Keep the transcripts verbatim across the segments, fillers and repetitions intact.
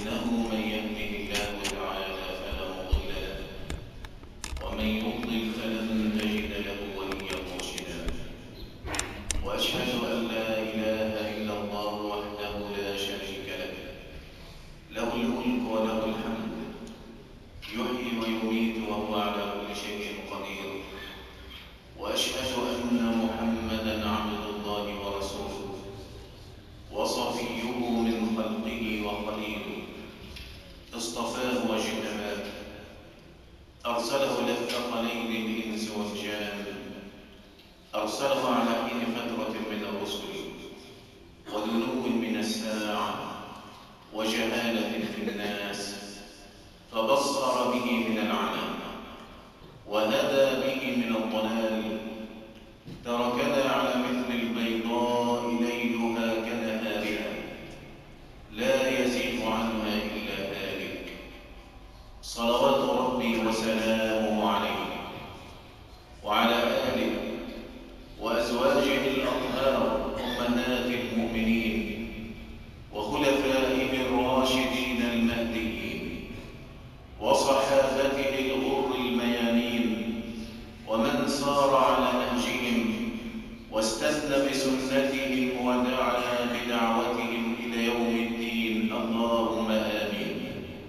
إنه من يهده الله تعالى فلا مضل له ومن يضلل فلن تجد له وليا مرشدا. وأشهد أن لا إله إلا الله وحده لا شريك له له الملك وله الحمد يحيي ويميت وهو على كل شيء قدير. وأشهد أن محمدًا عبد الله ورسوله وصفيه من خلقه وخليله اصطفاه واجتباه أرسله إلى الثقلين الإنس والجان أرسله على حين فترة من الرسل ودنو من الساعة وجهالة في الناس فبصر به من العمى وهدى به من الضلال تركنا على مثل البيضاء ليلها كنهارها لا يزيغ عنها إلا هالك. صلوات ربي وسلامه عليه وعلى آله وأزواجه الأطهار أمهات المؤمنين وخلفائه الراشدين المهديين وصحابته الغر الميامين ومن سار على نهجهم واستنى بسنتهم ودعا بدعوتهم إلى يوم الدين. اللهم آمين.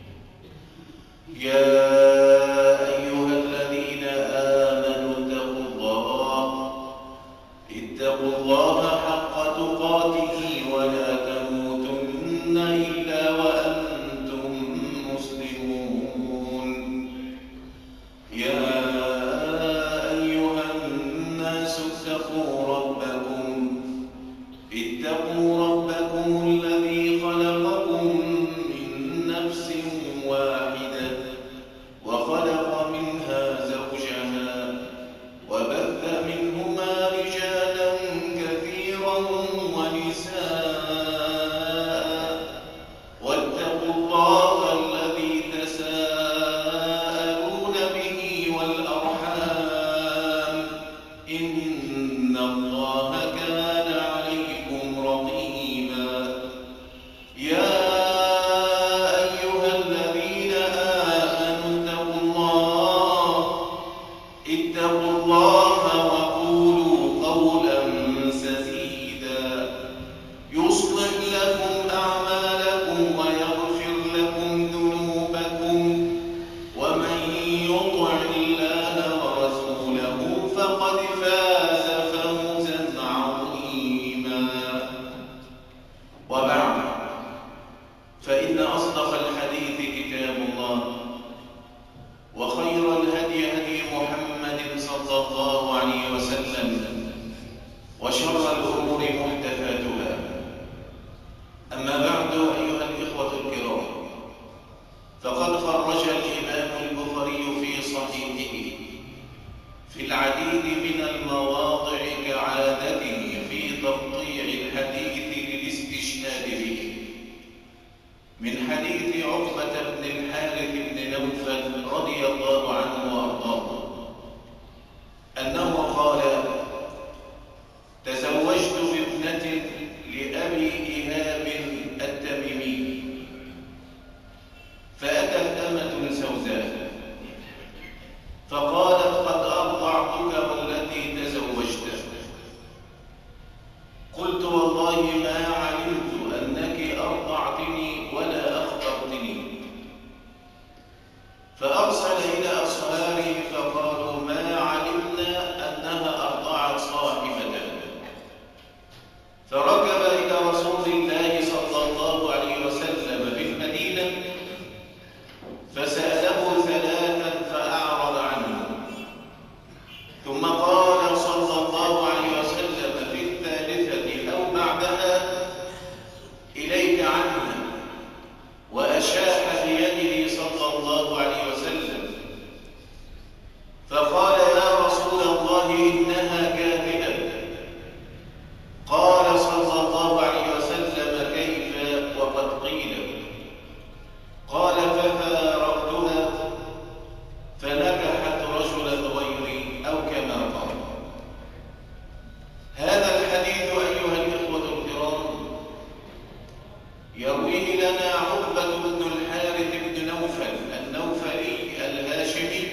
يا أيها الذين آمنوا اتقوا الله اتقوا الله حق تقاته ولا تموتن إلا وأنتم مسلمون. يا اتقوا ربكم اتقوا ربكم الذي خلقكم من نفس واحدة وخلق منها زوجها وبث منهما رجالا كثيرا ونساء واتقوا الله الذي تساءلون به والأرحام إن الله كان عليكم رقيبا. يا أيها الذين آمنوا اتقوا الله اتقوا الله وقولوا قولا سديدا يصلح لكم أعمالكم ويغفر لكم ذنوبكم ومن يطع الله ورسوله فقد فاز فوزا عظيما. وبعد، فإن أصدق الحديث كتاب الله وخير الهدي هدي محمد صلى الله عليه وسلم وشر الأمور محدثاتها. أما بعد أيها الإخوة الكرام، فقد خرج الإمام البخاري في صحيحه في العديد من المواضع كعادته في تقطيع الحديث للاستشهاد به من حديث عقبة بن الحارث بن نوفل رضي الله عنه وأرضاه أنه قال: تزوجت بابنة لأبي إيهاب التميمي فأتت أمة سوداء فقالت: قد أرضعتك والتي تزوجت. قلت: والله ما علمت أنك أرضعتني ولا أخبرتني. فأرسل إلى أصهاره فقال: يرويه لنا عقبة بن الحارث بن نوفل النوفلي الهاشمي،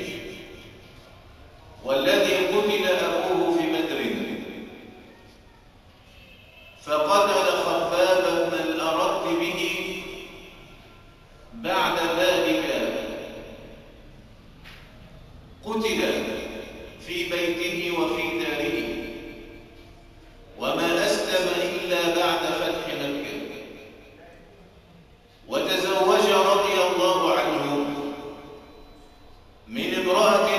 والذي قتل أبوه في بدر، فقتل خباب بن الأرت به بعد ذلك. قتل في بيته وفي داره، وما أسلم إلا بعد فتح مكة، وتزوج رضي الله عنه من امرأة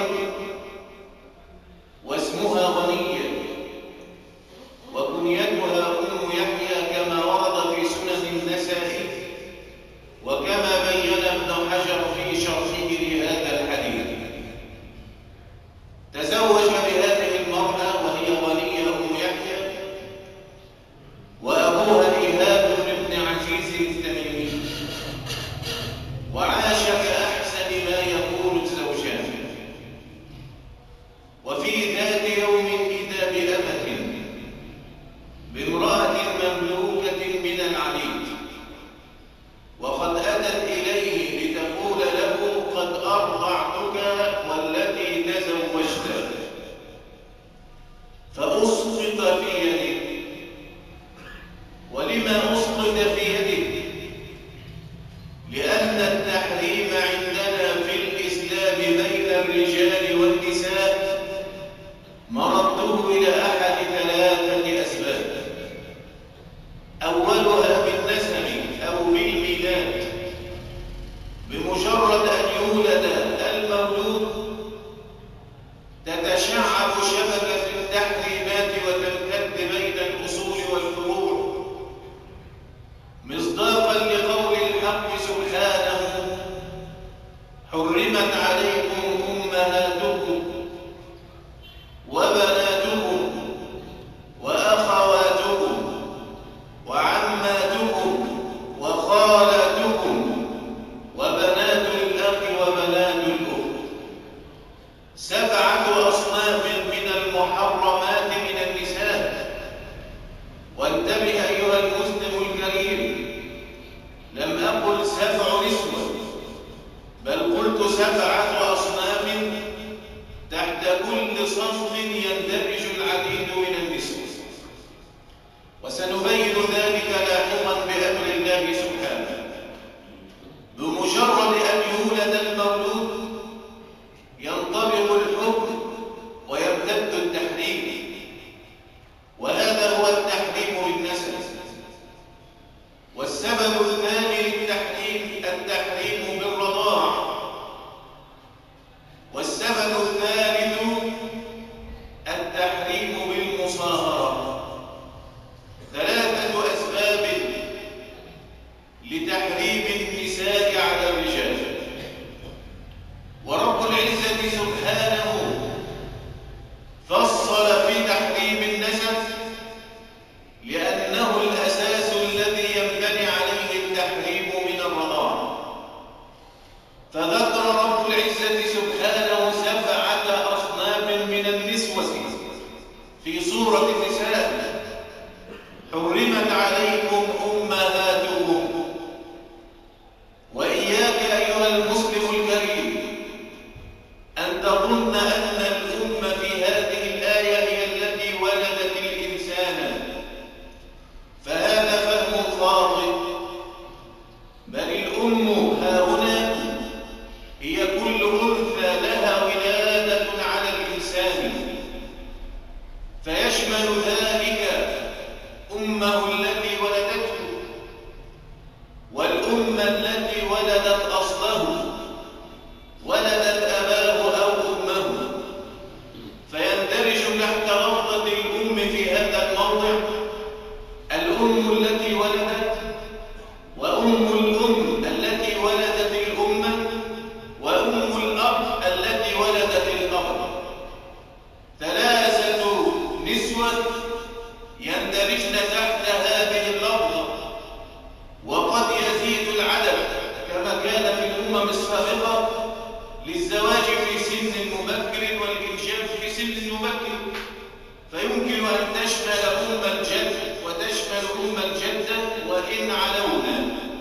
واسمها غنية، وكنيتها أم يحيى كما ورد في سنن النسائي، وكما بين ابن حجر في شرحه لهذا الحديث. تزوج بهذه المرأة وهي غنية أم يحيى، وأبوها إيهاب بن عزيز التميمي، وعاش كأحسن ما يقول الزوجان. وفي ذات يوم إذا بأمة بامرأة مملوكة من العبيد، وقد أتت إليه لتقول له قد أرضعتك والتي تزوجت، فأسقط في يده. ولما أسقط في يده؟ لأن التحريم عندنا في الإسلام بين الرجال والنساء مرده إلى أحد ثلاثة أسباب: أولها بالنسب أو بالميلاد، بمجرد أن يولد المولود تتشعب شبكة التحريمات وتمتد بين الأصول والفروع، مصداقا لقول الحق سبحانه: حرمت عليكم أمهاتكم وبناتكم وأخواتكم وعماتكم وخالاتكم وبنات الأخ وبنات الأخت. سبعة أصناف من المحرمات من النساء. وانتبه أيها المسلم الكريم، لم أقل سبع نسوة، بل قلت سبعة أصناف تحت كل صنف يندرج العديد من النسوة، وسنبين ذلك لاحقا بأمر الله سبحانه. بمجرد أن يولد المولود ينطبق الحكم ويمتد التحريم، وهذا هو التحريم بالنسب. والسبب الثاني للتحريم التحريم بالرضاع. والسبب الثالث التحريم بالمصاهرة. ثلاثة أسباب لتحريم النساء على الرجال. ورب العزة سبحانه فصل في تحريم النسب لأنه الأساس الذي ينبني عليه التحريم من الرضاعة. فذكر رب العزة سبحانه سبعة أصناف من النسوة في سورة النساء: حرمت عليكم أمهاتكم. وإياك أيها المسلم الكريم أن تظن أن الأم في هذه الآية هي التي ولدت الإنسان، فهذا فهم خاطئ. بل الأم ها هنا هي كل أنثى لها ولادة على الإنسان، فيشمل ذلك أمه التي ولدته، والأم التي ولدت أصله، ولدت أباه أو أمه، فيندرج تحت لفظة الأم في هذا الموضع الأم التي ولدت، وأم الأم التي ولدت الأمة، وأم الأب التي ولدت الأب. ثلاثة نسوة يندرجن تحت هذه اللفظة، وقد يزيد العدد كما كان في الأمم السابقة للزواج في سن مبكر والإنجاب في سن مبكر، فيمكن أن تشمل أم الجد وتشمل أم الجدة وإن علونا.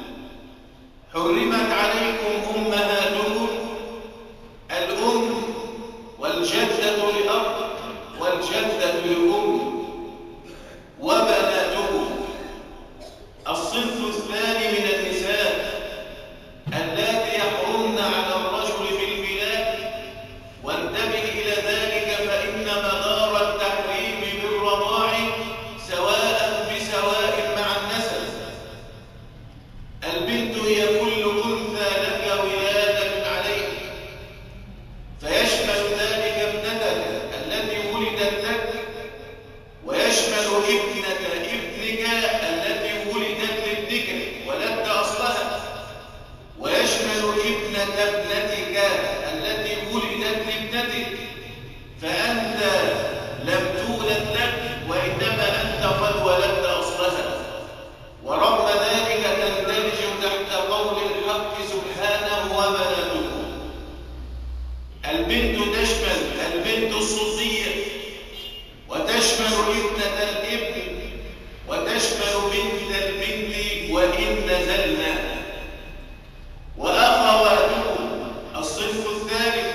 البنت هي كل أنثى لك ولادة عليك، فيشمل ذلك ابنتك التي ولدت لك، ويشمل ابنة ابنك التي ولدت لابنك ولدت أصلها، ويشمل ابنة ابنتك التي ولدت لابنتك، فأنت لم تولد لك وإنما أنت قد ولدت أصلها. ورغم ذلك تندرج تحت قول الحق سبحانه وبناته. البنت تشمل البنت الصلبية، وتشمل ابنة الابن، وتشمل بنت البنت وإن نزلنا. وأخواتكم الصنف الثالث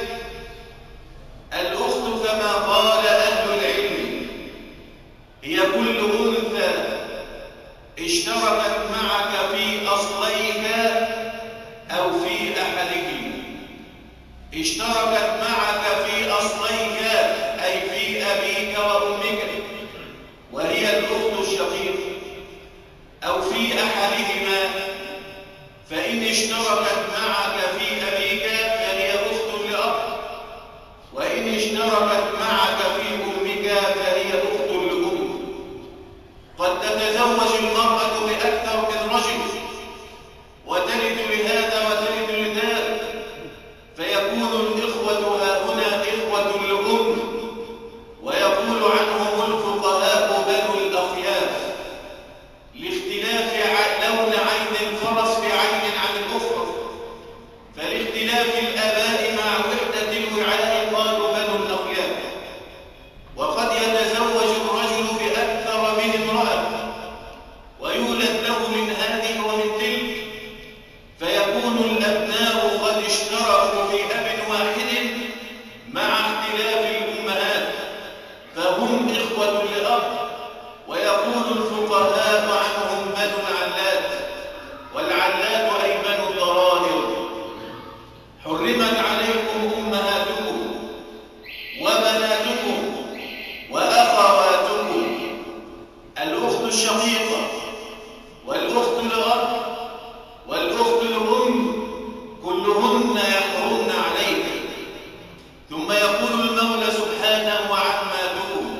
الأخت كما قال أهل العلم هي كل أنثى اشتركت معك في أصليك أو في أحدهم. اشتركت معك في أصليك أي في أبيك وأمك وهي الأخت الشقيقة، أو في أحدهما، فإن اشتركت معك في أبيك فهي أخت لأب، وإن اشتركت معك في أمك فهي أخت لأم. قد تتزوج المرأة بأكثر من رجل وتلد لهذا وتلد لذاك، فيكون الإخوة هاهنا إخوة لأم، ويقول عنهم الفقهاء بنو الأخياف لاختلاف لون عين الفرس بعين عن الأخرى، فلاختلاف الآباء مع وحدة الوعاء قالوا بنو الأخياف. وقد يتزوج الرجل بأكثر من امرأة ويولد له من هذه ومن تلك، فيكون الأبناء قد اشتركوا في أب واحد مع اختلاف الأمهات، فهم إخوة لأب، ويقول الفقهاء عنهم بنو العلات، والعلات أي بنو الضرائر. حرمت عليكم أمهاتكم وبناتكم وأخواتكم، الأخت الشقيقة والأخت لأب والأخت لأم، كلهن يحرمن عليك. ثم يقول المولى سبحانه وعماتكم،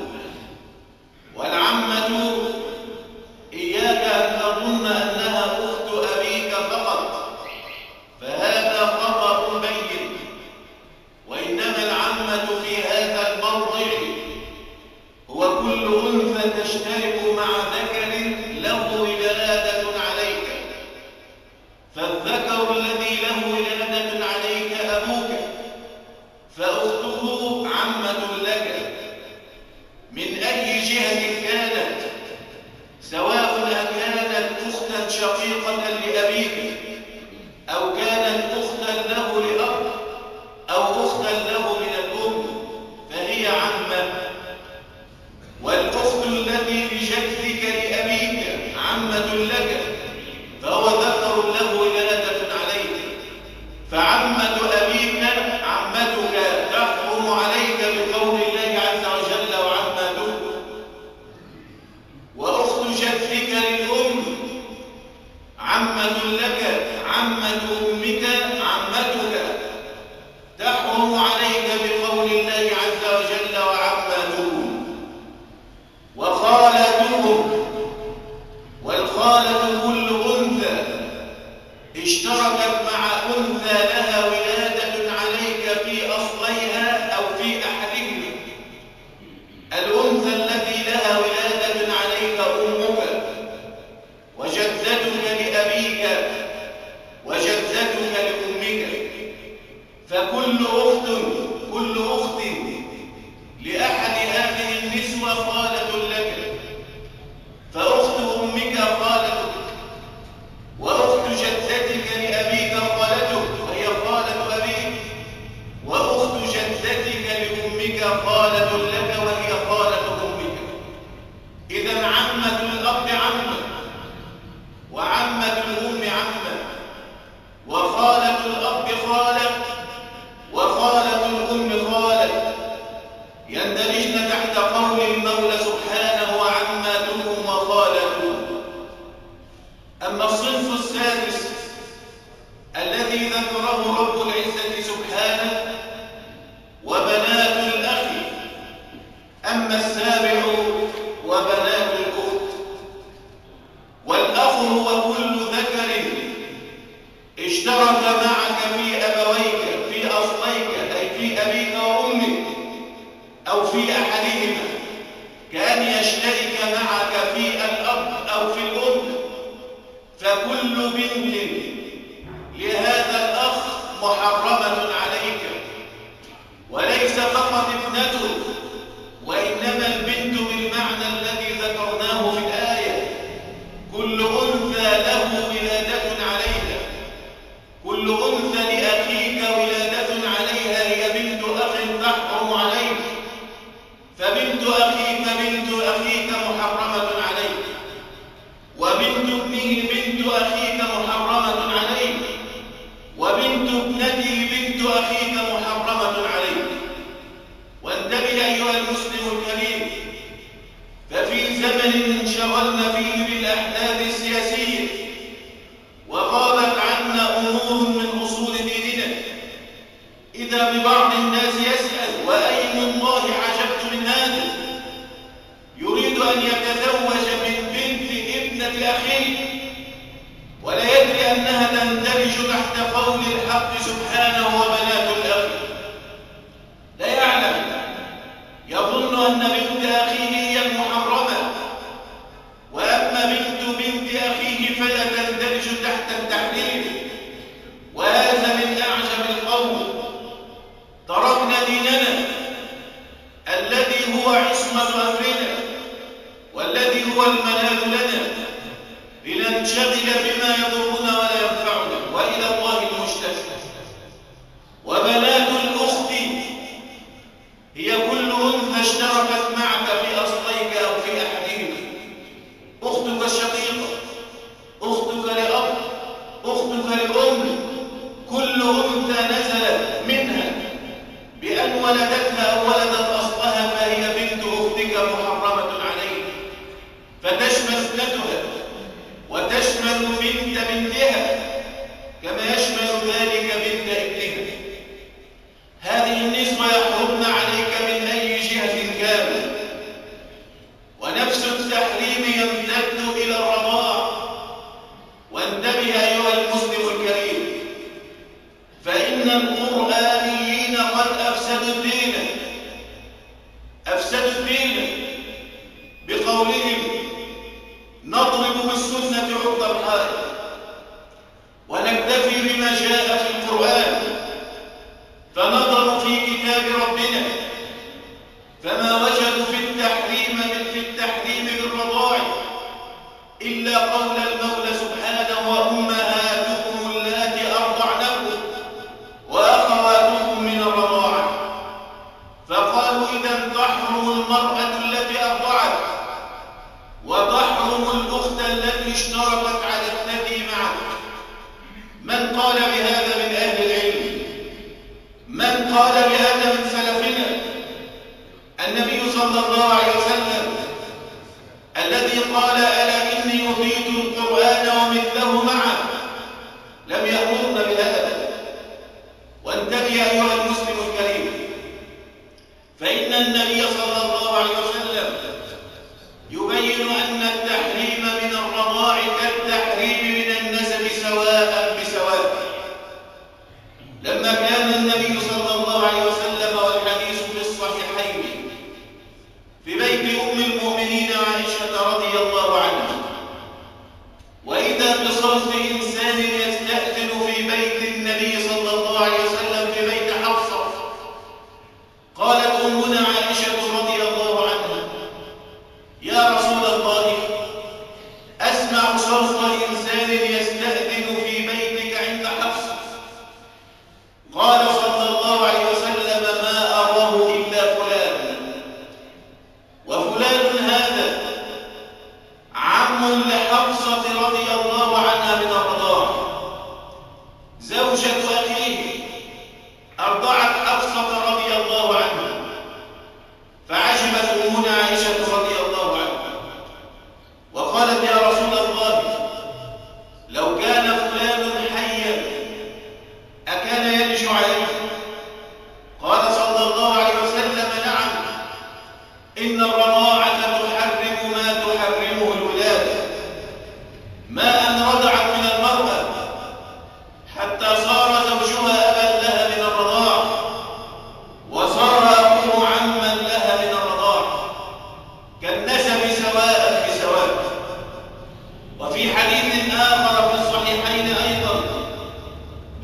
والعمة إياك أن تظن أنها أخت أبيك فقط، فهذا خطأ بين، وإنما العمة في هذا الموضع هو كل أنثى تشترك مع ذكر له ولادة عليك، فالذكر الذي له ولادة عليك أبوك، فأخته عمة لك من أي جهة كانت، سواء كانت أختا شقيقة لأبيك أو كانت أختا له لأب أو أختا له من الأم، فهي عمة. والأخت التي بجدك لأبيك عمة لك، فهو ذكر له ولادة عليك، فعمة أبيك عمتك تحرم عليك بقول الله عز وجل وعمته. وأخت جدك للأم عمة لك، عمة أمك عمتك تحرم عليك بقول الله عز وجل وعمته. وخالتهم، والخالة كل أنثى اشتركت مع أنثى لها ولادة عليك في أصليها أو في أحدهما. الأنثى التي لها ولادة عليك أمك وجدتك لأبيك وجدتك لأمك، فكل أخت كل أخت لأحد هذه النسوة خالة لك، فأخت أمك خالتك، وأخت جدتك لأبيك خالتك وهي خالة أبيك، وأخت جدتك لأمك خالة لك وهي خالة أمك. إذن عمة الأب عمة، وعمة الأم عمة، وخالة الأب خالة، وخالة الذي ذكره رب العزة سبحانه وبنات الأخ. أما السابع وبنات الأخت. والأخ هو كل ذكر اشترك معك في أبويك في أصليك أي في أبيك وأمك أو في أحدهما، كأن يشترك معك في الأب أو في الأم. فكل بنت لهذا الأخ محرمة عليك، وليس فقط ابنته، وإنما البنت بالمعنى الذي ذكرناه في الآية. كل أنثى له ولادة عليها، كل أنثى لأخيك ولادة عليها هي بنت أخ تحرم عليك. فبنت أخيك بنت أخيك محرمة عليك، وبنت ابنه بنت أخيك محرمة عليك، وبنت ابنته بنت أخيك محرمة عليك. وانتبه أيها المسلم الكريم، ففي زمن انشغلنا فيه بالأحداث السياسية وغابت عنا أمور من أصول ديننا، إذا ببعض الناس يسأل: وأيم الله عجبت من هذا؟ يريد أن يتزوج من بنت ابنة أخيه ولا يدري أنها تندرج تحت قول الحق سبحانه وبنات الأخ. لا يعلم، يظن أن بنت أخيه هي المحرمة، وأما بنت بنت أخيه فلا تندرج تحت التحريم. وهذا من أعجب القول. تركنا ديننا الذي هو عصمة أمرنا والذي هو الملاذ لنا لننشغل بما يضرنا ولا ينفعنا، وإلى الله المشتكى. وبنات الأخت هي كل أنثى اشتركت معك في أصليك أو في أحدهما. أختك الشقيقة، أختك لأب، أختك لأم، كل أنثى نزلت منها بأن ولدتها أو ولدت أصلها فهي بنت أختك محرمة عليك، فتشمل ابنتها وتشمل بنت بنتها كما يشمل ذلك بنت ابنها. هذه النسوة يحرمن عليك من أي جهة كانت. ونفس التحريم يمتد إلى الرضاع. وانتبه أيها المسلم الكريم، فإن القرآنيين قد أفسدوا الدين أفسدوا الدين بقولهم: نضرب بالسنة عرض الحائط ونكتفي بما جاء في القرآن. فنظروا في كتاب ربنا فما وجدوا في التحريم في التحريم بالرضاع إلا قول المولى سبحانه: وأمهاتكم اللاتي أرضعنكم وأخواتكم من الرضاعة. فقالوا إذا تحرم المرأة التي أرضعت وتحرم الأخت التي اشتركت على الثدي معك. من قال بهذا من أهل العلم؟ من قال بهذا من سلفنا؟ النبي صلى الله عليه وسلم الذي قال: ألا إني أوتيت القرآن ومثله معه، لم يأمرنا بهذا. وانتبه أيها المسلم الكريم، فإن النبي صلى الله عليه وسلم يبين أن التحريم من الرضاع كالتحريم من النسب سواء بسواء.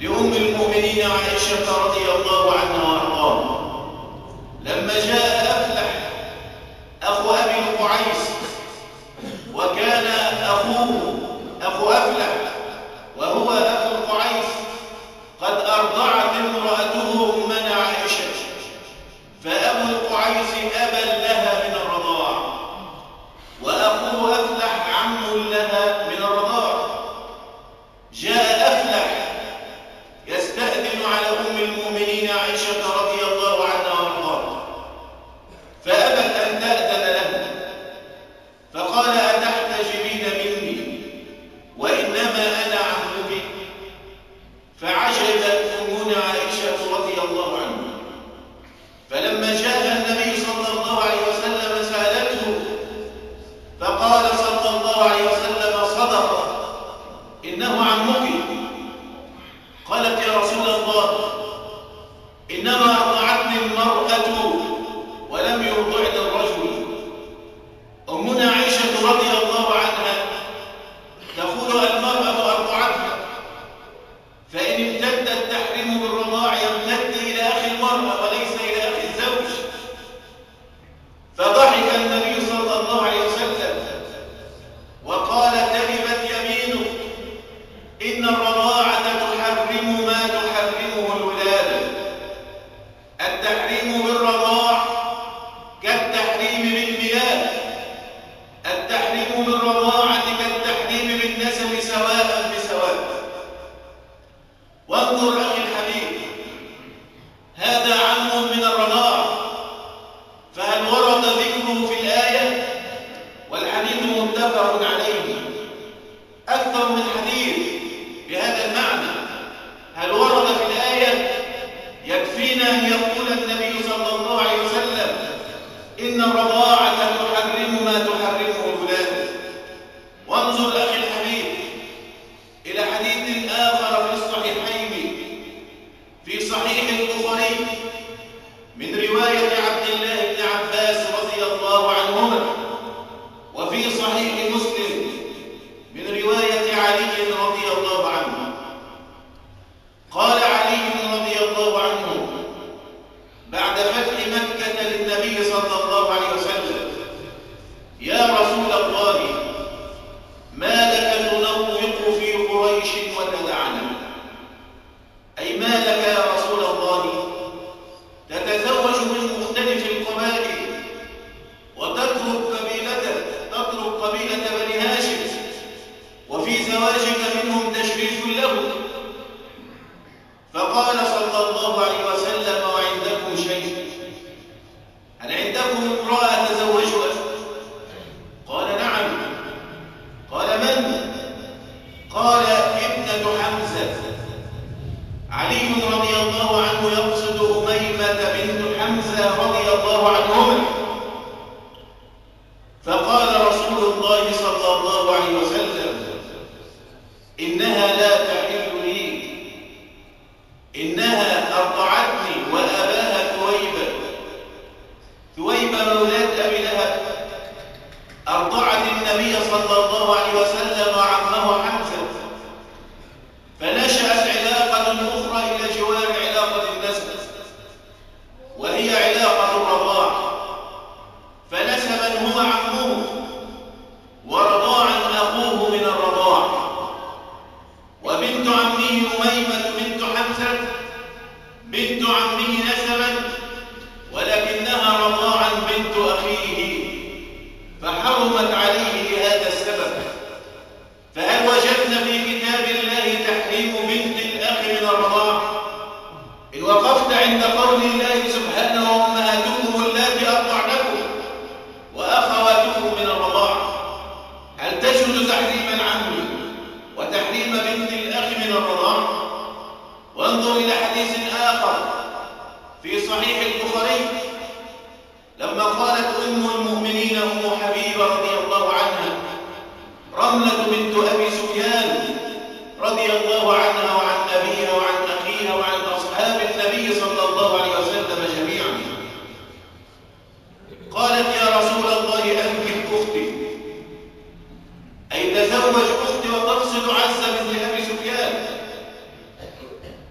لأم المؤمنين عائشة رضي الله عنها وأرضاها لما جاء أفلح أخو أبي القعيس، وكان أخوه أخو أفلح وهو أخو القعيس قد أرضعت امرأته أمنا عائشة، فأبو القعيس أبا لها من الرضاع، وأخوه أفلح عم لها من الرضاع. جاء أفلح يستأذن على أم المؤمنين عائشة رضي الله عنها وارضاها، فأبت أن تأذن له، فقال: أتحتجبين مني وإنما أنا عمك؟ فعجبت أمنا عائشة رضي الله عنها، فلما جاء النبي صلى الله عليه وسلم سألته، فقال صلى الله عليه وسلم: صدق، إنه عمك. قالت: يا رسول الله، إنما أرضعتني المرأة ولم يرضعني الرجل. أمنا عائشة رضي الله عنها تقول: المرأة أرضعتها، فإن امتد التحريم بالرضاع يمتد إلى أخي المرأة وليس إلى أخي الزوج. فضحك النبي صلى الله عليه وسلم وقال: تربت يمينك، إن الرضاعة تحرم ما تحرمه الولادة. التحريم بالرضاع كالتحريم بالميلاد، التحريم بالرضاعة كالتحريم بالنسب سواء بسواء. وانظر أخي الحبيب، هذا عم من الرضاع، فهل ورد ذكره في الآية؟ والحديث متفق عليه، أكثر من حديث بهذا المعنى. هل ورد في الآية؟ يكفينا أن يقول النبي صلى الله عليه وسلم: إن الرضاعة تحرم ما تحرمه الولادة. وانظر أخي الحبيب إلى حديث آخر في الصحيحين، في صحيح البخاري من رواية عبد الله بن عباس رضي الله عنهما، وفي صحيح مسلم من رواية علي رضي الله عنه. قال علي رضي الله عنه بعد فتح مكة للنبي صلى الله عليه وسلم: يا رسول الله، ما لك تنوق في قريش وتدعنا؟ أي ما لك يا رسول الله تتزوج من مختلف القبائل وتترك قبيلتك، تترك قبيلة بني هاشم، وفي زواجك منهم تشريف له. فقال صلى الله عليه وسلم: وعندكم شيء؟ هل عندكم امرأة تزوجها؟ قال: نعم. قال: من؟ قال: ابنة حمزة. علي رضي الله عنه يقصد أميمة بنت حمزة رضي الله عنهما. فقال رسول الله صلى الله عليه وسلم: إنها لا تحل لي، إنها أرضعتني وأباها ثويبة. ثويبة مولاد أبي لهب أرضعت النبي صلى الله عليه وسلم وعمه حمزة، فنشأت علاقة أخرى إلى جوار علاقة النسب، وهي علاقة الرضاع. فنسبا هو عمه، ورضاعا أخوه من الرضاع. وبنت عمه أميمة بنت حمزة بنت عمه نسبا، ولكنها رضاعا بنت أخيه، فحرمت عليه لهذا السبب. فهل وجدنا في كتاب الله تحريم بنت الأخ من الرضاع؟ إن وقفت عند قول الله سبحانه: وأمهاتكم اللاتي أرضعنكم وأخواتكم من الرضاع، هل تجد تحريم العم وتحريم بنت الأخ من الرضاع؟ وانظر إلى حديث آخر في صحيح البخاري، لما قالت أم المؤمنين أم حبيبة رضي الله عنها رملة بنت أبي سفيان رضي الله عنها وعن أبيها وعن أخيها وعن أصحاب النبي صلى الله عليه وسلم جميعا، قالت: يا رسول الله، أنكح أختي، أي تزوج أختي وتقصد عزة بنت أبي سفيان.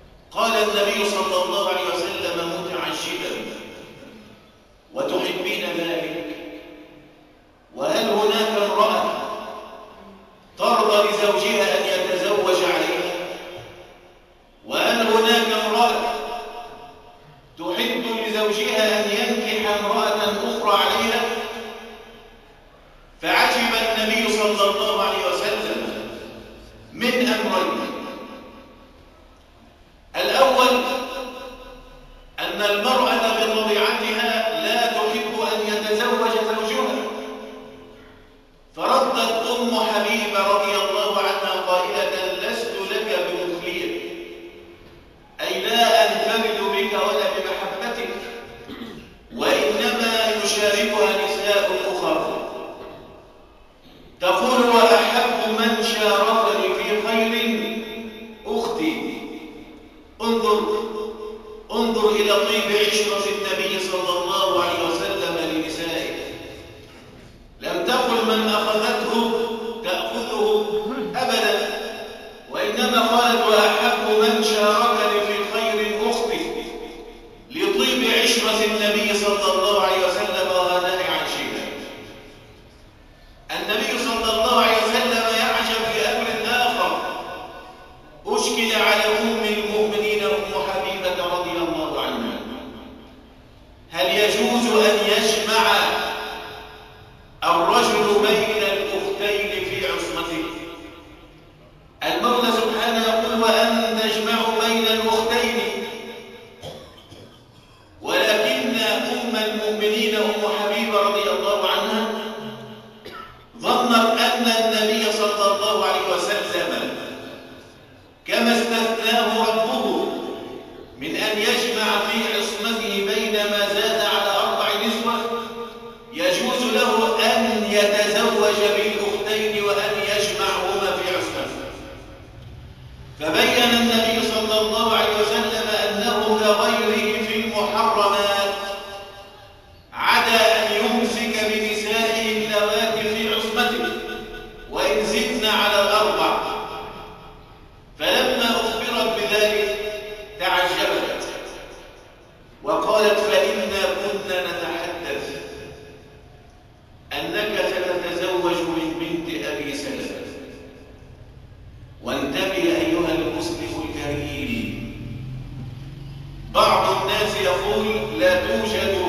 النبي صلى الله عليه وسلم متعجبا: وتحبين ذلك؟ وهل هناك امرأة ترضى لزوجها أن يتزوج عليها؟ وهل هناك امرأة تحب لزوجها أن ينكح امرأة أخرى عليها؟ فعجب النبي صلى الله عليه وسلم من أمرين: الأول أن المرأة بطبيعتها لا تحب أن يتزوج زوجها، فردت أم حبيبة رضي الله عنها قائلة: لست لك بمخلية، أي لا أنفرد بك ولا بمحبتك، وإنما يشاركها نساء أخرى. تقول: وأحب من شاركني في خير أختي. انظر انظر إلى طيب عشرة النبي صلى الله عليه وسلم لنسائه. لم تقل من أخذته تأخذه أبدا، وإنما قالت: وأحب من شاركني في خير أختي، لطيب عشرة النبي صلى الله عليه وسلم وغناء عيشها. النبي صلى الله عليه وسلم يعجب لأمر آخر أشكل على أم المؤمنين أم حبيبة رضي الله عنها: هل يجوز أن يجمع الرجل بين الأختين في عصمته؟ المولى سبحانه يقول: وأن تجمعوا بين الأختين، ولكن أم المؤمنين أم حبيبة رضي الله عنها ظنت أن النبي صلى الله عليه وسلم كما استثناه ربه من أن يجمع في عصمته بين ما زاد على أربع نسوة، يجوز له أن يتزوج بالأختين وأن يجمعهما في عصمته. فبين النبي صلى الله عليه وسلم أنه كغيره في المحرمات عدا أن يمسك بنسائه اللواتي في عصمته وإن زدن على الأربع. فلما أخبرت بذلك تعجبت وقالت: فإنا كنا نتحدث أنك ستتزوج من بنت أبي سلمة. وانتبه أيها المسلم الكريم، بعض الناس يقول: لا توجد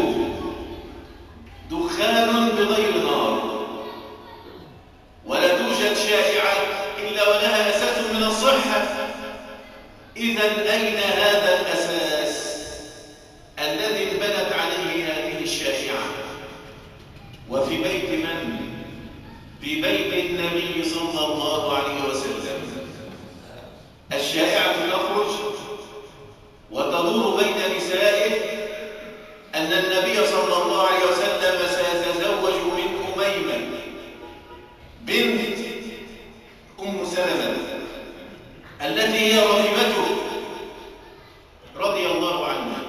دخان بغير نار، ولا توجد شائعة إلا ولها أساس من الصحة. إذن أين هذا الأساس الذي انبنت عليه هذه الشائعة؟ وفي بيت من؟ في بيت النبي صلى الله عليه وسلم. الشائعة تخرج وتدور بين نسائه أن النبي صلى الله عليه وسلم سيتزوج من أميمة بنت أم سلمة التي هي رغبته رضي الله عنها.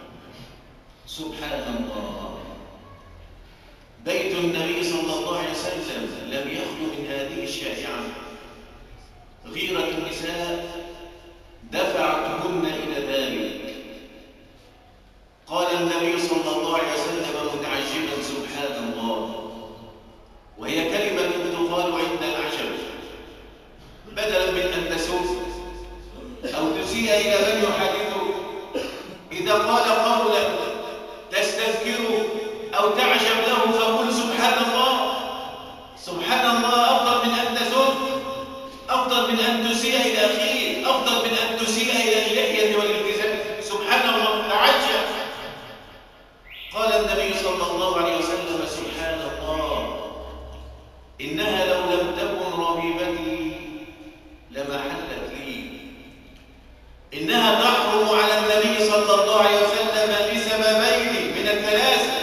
سبحان الله، بيت النبي صلى الله عليه وسلم لم يخلو من هذه الشائعة. غيرة النساء دفعتهن إلى ذلك. قال النبي صلى الله عليه وسلم متعجبا: سبحان الله، وهي كلمة تقال عند العجب، بدلا من أن تسوء أو تسيء إلى من يحدثه. إذا قال قولا تستذكره أو تعجب له فقل: سبحان الله. سبحان الله أفضل من أن تسوء، أفضل من أن تسيء إلى أخيه، أفضل من أن تسيء إلى اللحية والالتزام. سبحان الله، تعجب. قال النبي صلى الله عليه وسلم: سبحان الله، إنها لو لم تكن ربيبتي لما حلت لي. إنها تحرم على النبي صلى الله عليه وسلم لسببين من الثلاثة: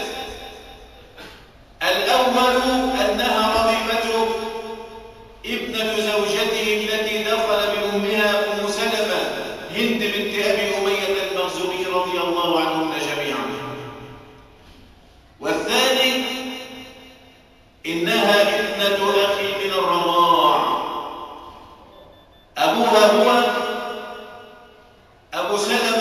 الأول أنها ربيبته ابنة زوجته التي دخل بأمها أم سلمة هند بنت أبي أمية المخزومي رضي الله عنهم جميعا. والثاني إنها ابنة أخي من الرضاع، أبوها هو أبو سلمة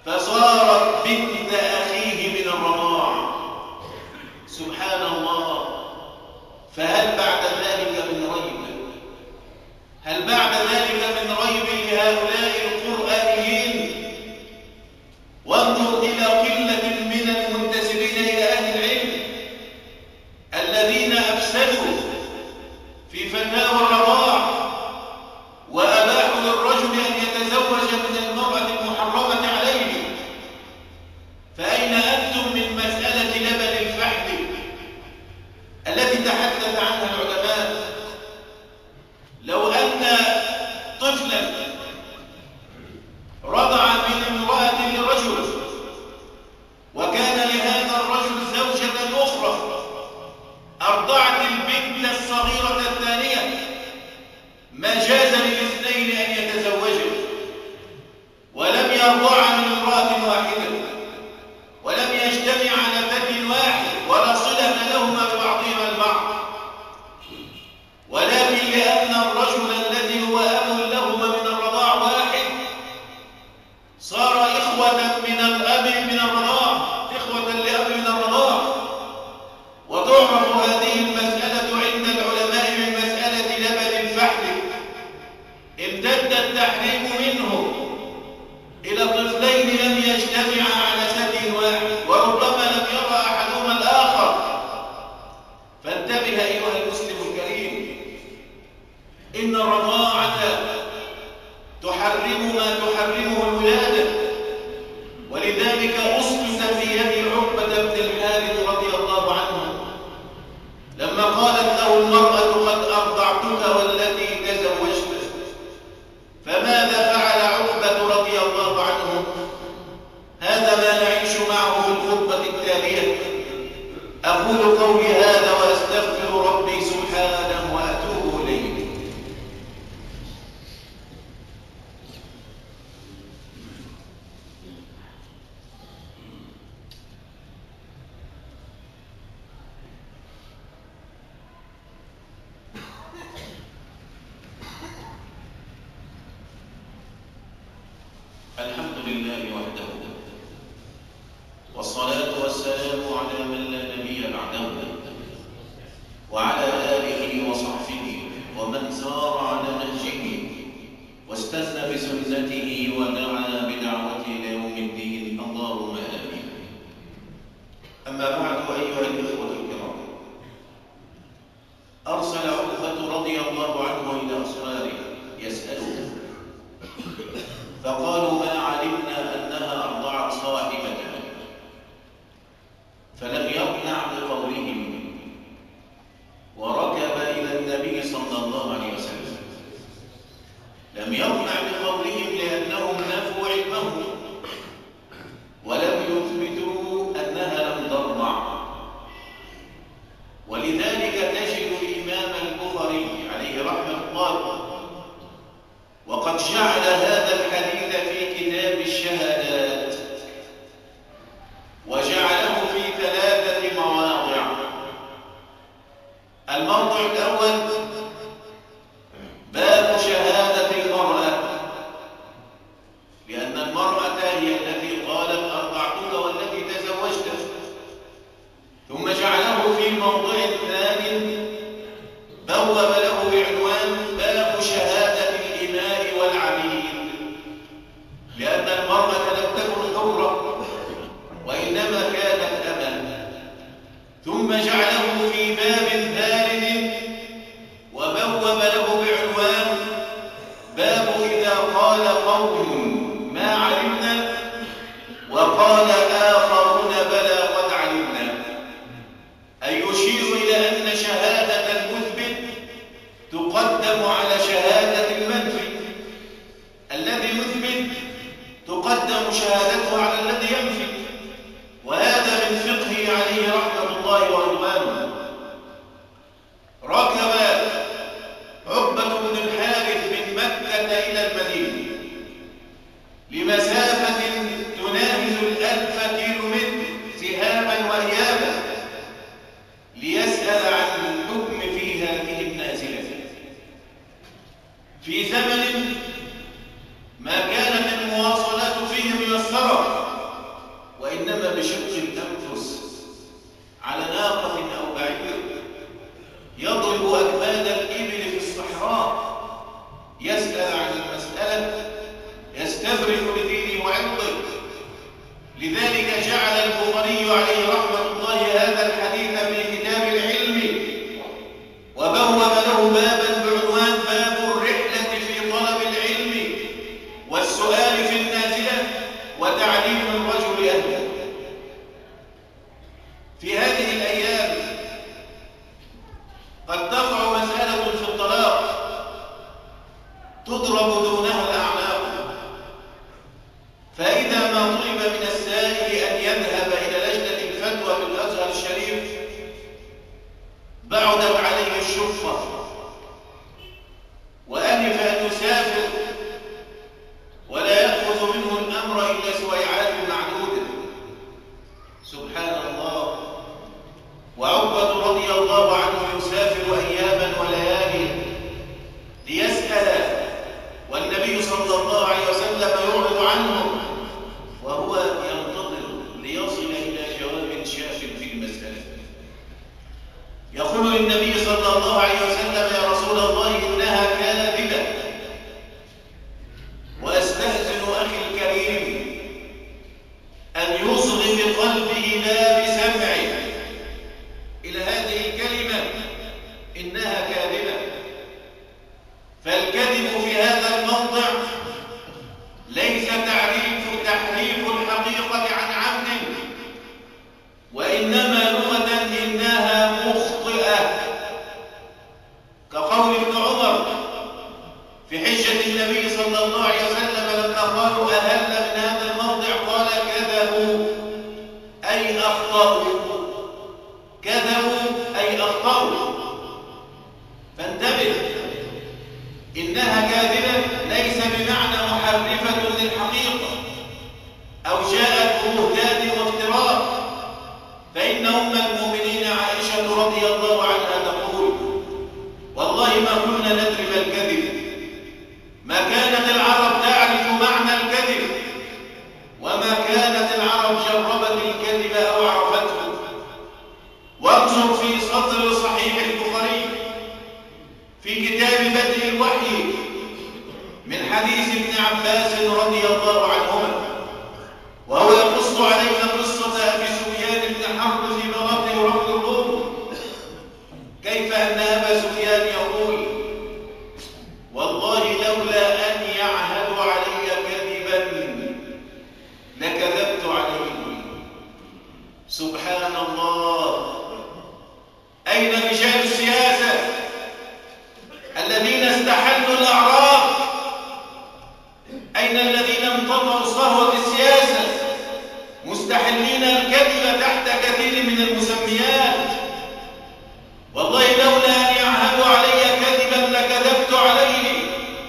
فصارت بنت أخيه من الرضاع. سبحان الله. فهل بعد ذلك من ريب؟ هل بعد ذلك من ريب لهؤلاء القرآنيين؟ وانظر إلى قلة من المنتسبين إلى أهل العلم الذين أفسدوا في فتاوى الرضاع وأباحوا للرجل أن يتزوج من المرأة المحرمة عليه. فأين أنتم من مسألة لبن الفحل التي تحدث عنها العلماء؟ لو أن طفلا رضع من امرأة لرجل وكان لهذا الرجل زوجة أخرى أرضعت البنت الصغيرة الثانية، ما جاز للاثنين أن يتزوجوا ولم يرضعا من امرأة واحدة ولم يجتمع على فتى واحد ولا صلة لهما ببعضهما البعض، ولكن لأن الرجل الذي هو أب لهما من الرضاع واحد صار إخوة من الأب من الرضاع، إخوة لأب من الرضاع. وتعرف هذه المسألة عند العلماء من مسألة لبن الفحل. امتد التحريم منه إلى طفلين لم يجتمعا على ثدي واحد وربما لم يرى أحدهما الآخر. فانتبه أيها المسلم الكريم، إن الرضاعة تحرم ما تحرمه الولادة. ولذلك أسقط في يد عقبة بن الحارث رضي الله عنه لما قالت له المرأة قد أرضعتك والتي تزوجت. فماذا فعل عقبة رضي الله عنه؟ هذا ما نعيش معه في الخطبة التالية. أقول قولي هذا وأستغفر ربي سبحانه وأتوب إليه. الحمد لله وحده والصلاة والسلام على من لا نبي بعده وعلى آله وصحبه ومن سار على نهجه واستنى بسنته ودعا بدعوته إلى يوم الدين. اللهم آمين. أما بعد أيها الإخوة الكرام، أرسل عقبة رضي الله عنه إلى أصهاره يسأله، فقالوا ما علمنا أنها أرضعت صاحبتها، فلم يقنع بقولهم وركب إلى النبي صلى الله عليه وسلم. لم يقنع بقولهم لأنهم نفوا علمه ولم يثبتوا أنها لم ترضع. ولذلك تجد الإمام البخاري عليه رحمة الله وقد جعل هذا الحديث في كتاب الشهادات وجعله في ثلاثة مواضع. الموضع الأول باب شهادة المرأة، لأن المرأة هي التي قالت أرضعتك والتي تزوجت. ثم جعله في الموضع الثاني بوب له بعنوان باب شهادة الإماء والعبيد، لأن المرأة لم تكن حرة وإنما كانت أما. ثم جعله في باب ثالث وبوب له بعنوان باب إذا قال قوم ما علمنا وقال آخرون بلى قد علمنا، أي يشير إلى أن شهادة المثبت تقدم على شهادة المنفي. الذي يثبت تقدم شهادته على الذي ينفي، وهذا من فقهه عليه رحمة الله ورضوانه. ركب عقبة بن الحارث من مكة إلى المدينة لمسافة تناهز الألف وإنما بشق الأنفس على ناقة أو بعير يضرب أكباد الإبل في الصحراء يسأل عن المسألة يستبرئ لدينه وعرضه. لذلك جعل البخاري عليه رحمة الله هذا الحديث في كتاب العلم وبوب له بابا بعنوان باب الرحلة في طلب العلم والسؤال في النازلة وتعليم الرجل أهله. في هذه الأيام قد تقع مسألة في الطلاق تضرب دونها الأعناق، فإذا ما طلب من السائل أن يذهب إلى لجنة الفتوى بالأزهر الشريف بعدت عليه الشفة وأنف أن يسافر ولا يأخذ منه الأمر إلا سويعات معدودة. سبحان الله. وعقبة رضي الله عنه يسافر أياما وليالي ليسأل والنبي صلى الله عليه وسلم يعرض عنه وهو ينتظر ليصل إلى جواب شاف في المسألة. يقول للنبي صلى الله عليه وسلم يا رسول الله إنها كاذبة وأستأذن أخي الكريم أن يصغي بقلبه لا بسمعه إلى هذه الكلمة إنها كاذبة. فالكذب في هذا الموضع ليس تعريف تحريف الحقيقة عن عمد، وإنما لغة إنها مخطئة، كقول ابن عمر في حجة النبي صلى الله عليه وسلم لما قالوا أهل من هذا الموضع قال كذبوا أي أخطأوا، كذبوا أي أخطأوا. فانتبه، إنها كاذبة ليس بمعنى محرفة للحقيقة أو جاءت ببهتان وافتراء. فإن أم المؤمنين عائشة رضي الله عنها تقول والله ما كنا ندري ما الكذب، ما كانت العرب تعرف معنى الكذب وما كانت العرب جربت الكذب أو عرفته. وانظر في صدر صحيح البخاري في كتاب بدء الوحي من حديث ابن عباس رضي الله عنهما وهو يقص علينا قصة أبي سفيان بن حرب في مواطن رب الروم، كيف أن أبا سفيان يقول والله لولا أن يعهد علي كذبا لكذبت عليه. سبحان الله. أين رجال السياسة الذين استحلوا الأعراض؟ أين الذين امتطوا صهوة السياسة مستحلين الكذب تحت كثير من المسميات؟ والله لولا أن يعهدوا علي كذبا لكذبت عليه.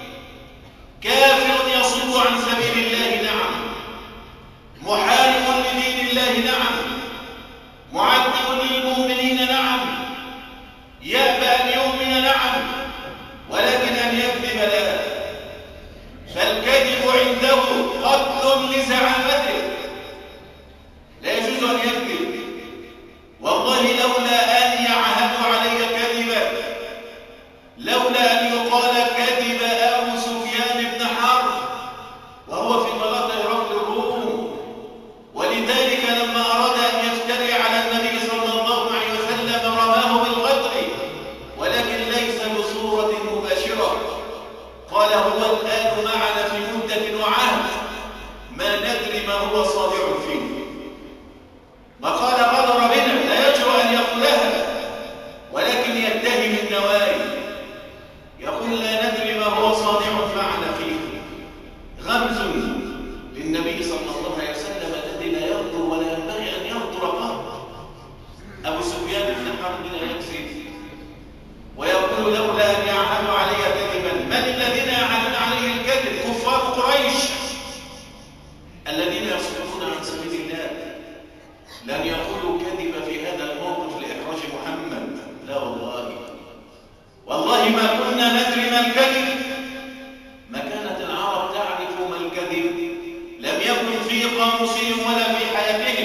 كافر يصد عن سبيل الله نعم، محارب لدين الله نعم، معذب للمؤمنين نعم، يأبى أن يؤمن نعم، ولكن أن يكذب لا. فالكذب عنده قتل لزعامته، لا يجوز أن يكذب. والله لولا أن يعهدوا علي كذبا، لولا أن يقال كذب أبو سفيان بن حرب وهو في طلاق رب الروم. ولذلك لما أراد أن يفتري على النبي صلى الله عليه وسلم رماه بالقطع، ولكن ليس بصورة مباشرة. قال هو الآن معنا في مدة وعهد ما ندري ما هو صادع فيه. وقال غدر بنا، لا يجرؤ أن يقولها ولكن يتهم النوايا، يقول لا ندري ما هو صادع معنا فيه. غمز للنبي صلى الله عليه وسلم الذي لا يغدر ولا ينبغي أن يغدر قط. أبو سفيان بن حرب لا يكذب ويقول لولا أن يعهدوا علي كذبا. من الذين يعهدون عليه الكذب؟ كفار قريش الذين يصدون عن سبيل الله. لن يقولوا كذب في هذا الموقف لإحراج محمد، لا والله. والله ما كنا ندري ما الكذب، ما كانت العرب تعرف ما الكذب، لم يكن في قاموسهم ولا في حياتهم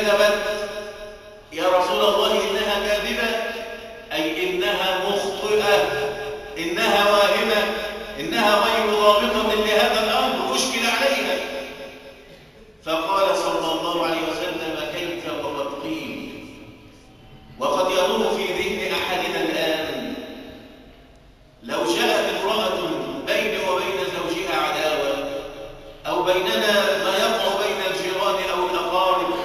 كذبت يا رسول الله إنها كاذبة، أي إنها مخطئة، إنها واهمة، إنها غير ضابطة لهذا الأمر، أشكل عليها. فقال صلى الله عليه وسلم كيف وقد قيل. وقد يدور في ذهن أحدنا الآن لو جاءت امرأة بيني وبين زوجها عداوة، أو بيننا ما يقع بين الجيران أو الأقارب،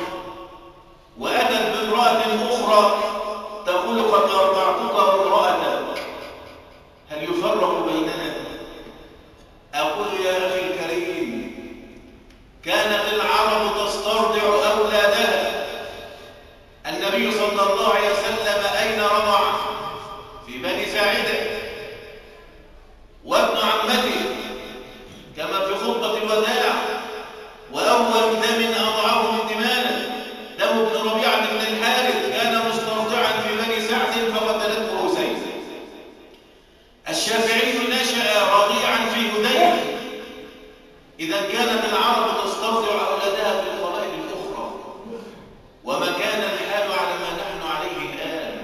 وأتت بامرأة أخرى تقول قد أرضعتك وامرأتك، هل يفرق بيننا؟ أقول يا أخي الكريم، كانت العرب تسترضع أولادها. النبي صلى الله عليه وسلم أين رضع؟ في بني ساعدة. وابن عمته كما في خطبة الوداع، وأول دم أضعه من دمانا دم ابن ربيعة بن الحارث، كان مسترضعا في بني سعد فقتلته رسيل. الشافعي نشأ رضيعا في هذيل. إذا كانت العرب تسترضع أولادها في القبائل الأخرى، وما كان الحال على ما نحن عليه الآن.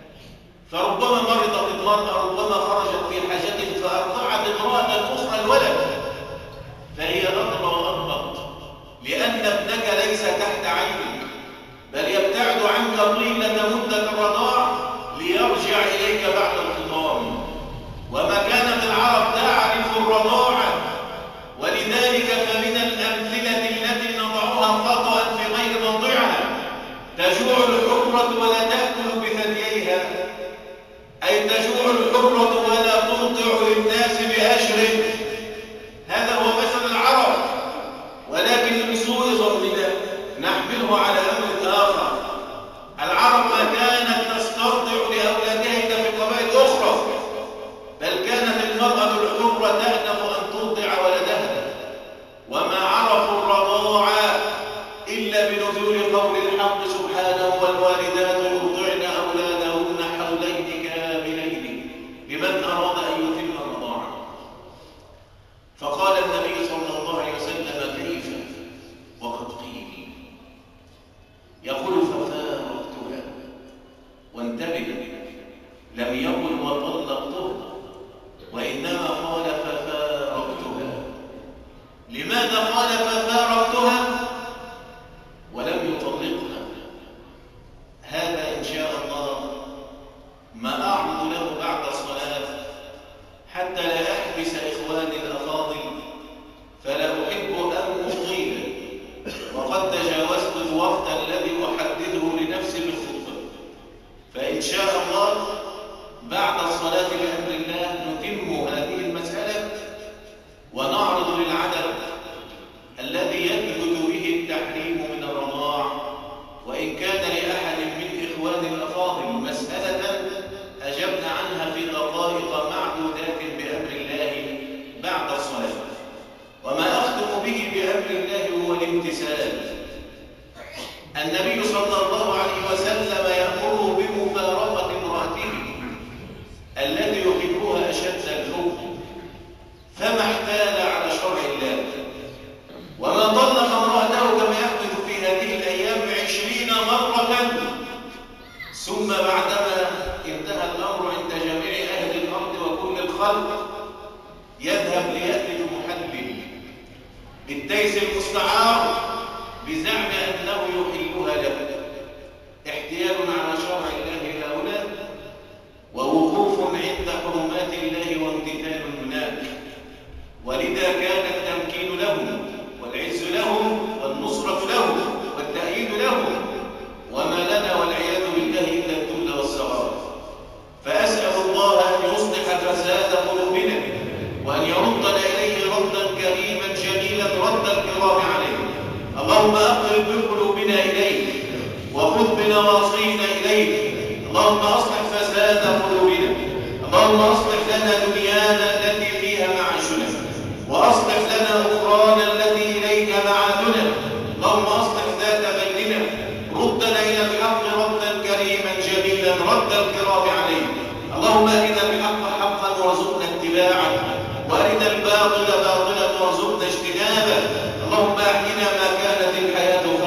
فربما مرضت المرأة، ربما خرجت في حاجة فأرضعت امرأة أخرى الولد، فهي أضر وأضبط، لأن ابنك ليس تحت عينك، بل يبتعد عنك طيلة مدة الرضاع ليرجع إليك بعد الخطام. وما كانت العرب تعرف الرضاعة، ولذلك فمن الأمثلة التي نضعها خطأ في غير موضعها: تجوع الحرة ولا تأكل بثدييها، أي تجوع الحرة ولا ترضع للناس بأشر. هذا هو مثل العرب، ولكن بسوء ظننا نحمله على أمر آخر. العرب ما كانت تسترضع لأولادها إلا في قبائل أخرى، بل كانت المرأة الحرة تأنف أن ترضع ولدها، وما عرفوا الرضاعة إلا بنزول قول الحق سبحانه: والوالدات يرضعن أولادهن حولين كاملين لمن أراد أن يتم الرضاعة. فقال النبي صلى الله عليه وسلم كيف وقد قيل. يقول ففارقتها، وانتبه، لم يقل وطلقتها، وإنما قال ففارقتها. لماذا قال ففارقتها ولم يطلقها؟ هذا إن شاء الله ما أعرض له بعد الصلاة، حتى لا أحبس إخواني الأفاضل، فلا أحب أن أطيل، وقد تجاوزت الوقت الذي أحدده لنفسي بالخطبة. فإن شاء الله بعد الصلاة بأمر الله نتم هذه المسألة ونعرض للعدد الذي يثبت به التحريم من الرضاع. وإن كان لأحد من إخواني الأفاضل مسألة أجبنا عنها في دقائق معدودات بأمر الله بعد الصلاة. وما أختم به بأمر الله هو الامتثال. النبي صلى الله عليه وسلم يأمره بمفارقة امرأته التي يحبها أشد الحب، فما احتال على شرع الله. وما طلق امرأته كما يحدث في هذه الأيام عشرين مرة، ثم بعدما انتهى الأمر عند جميع أهل الأرض وكل الخلق يذهب ليأتي المحلل بالتيس المستعار بزعم أنه يحلها له. احتيال على شرع الله هؤلاء، ووقوف عند حرمات الله وامتثال هناك. ولذا كان التمكين لهم والعز لهم والنصرة لهم والتأييد لهم، وما لنا والعياذ بالله إلا الذل والصغار. فأسأل الله أن يصلح فساد قلوبنا، وأن يردنا إليه ردا كريما جميلا رد الكرام عليه. اللهم أقرب بقلوبنا إليك، وخذ بنواصينا إليك. اللهم أصلح فساد قلوبنا، اللهم أصلح لنا دنيانا التي فيها معاشنا، وأصلح لنا أخرانا التي إليك معادنا. اللهم أصلح ذات بيننا، ردنا إلى الحق ردا كريما جميلا رد الكرام عليه. اللهم أرنا الحق حقا وارزقنا اتباعه، وأرنا الباطل باطلا وارزقنا اجتنابه. اللهم أحينا ما كانت الحياة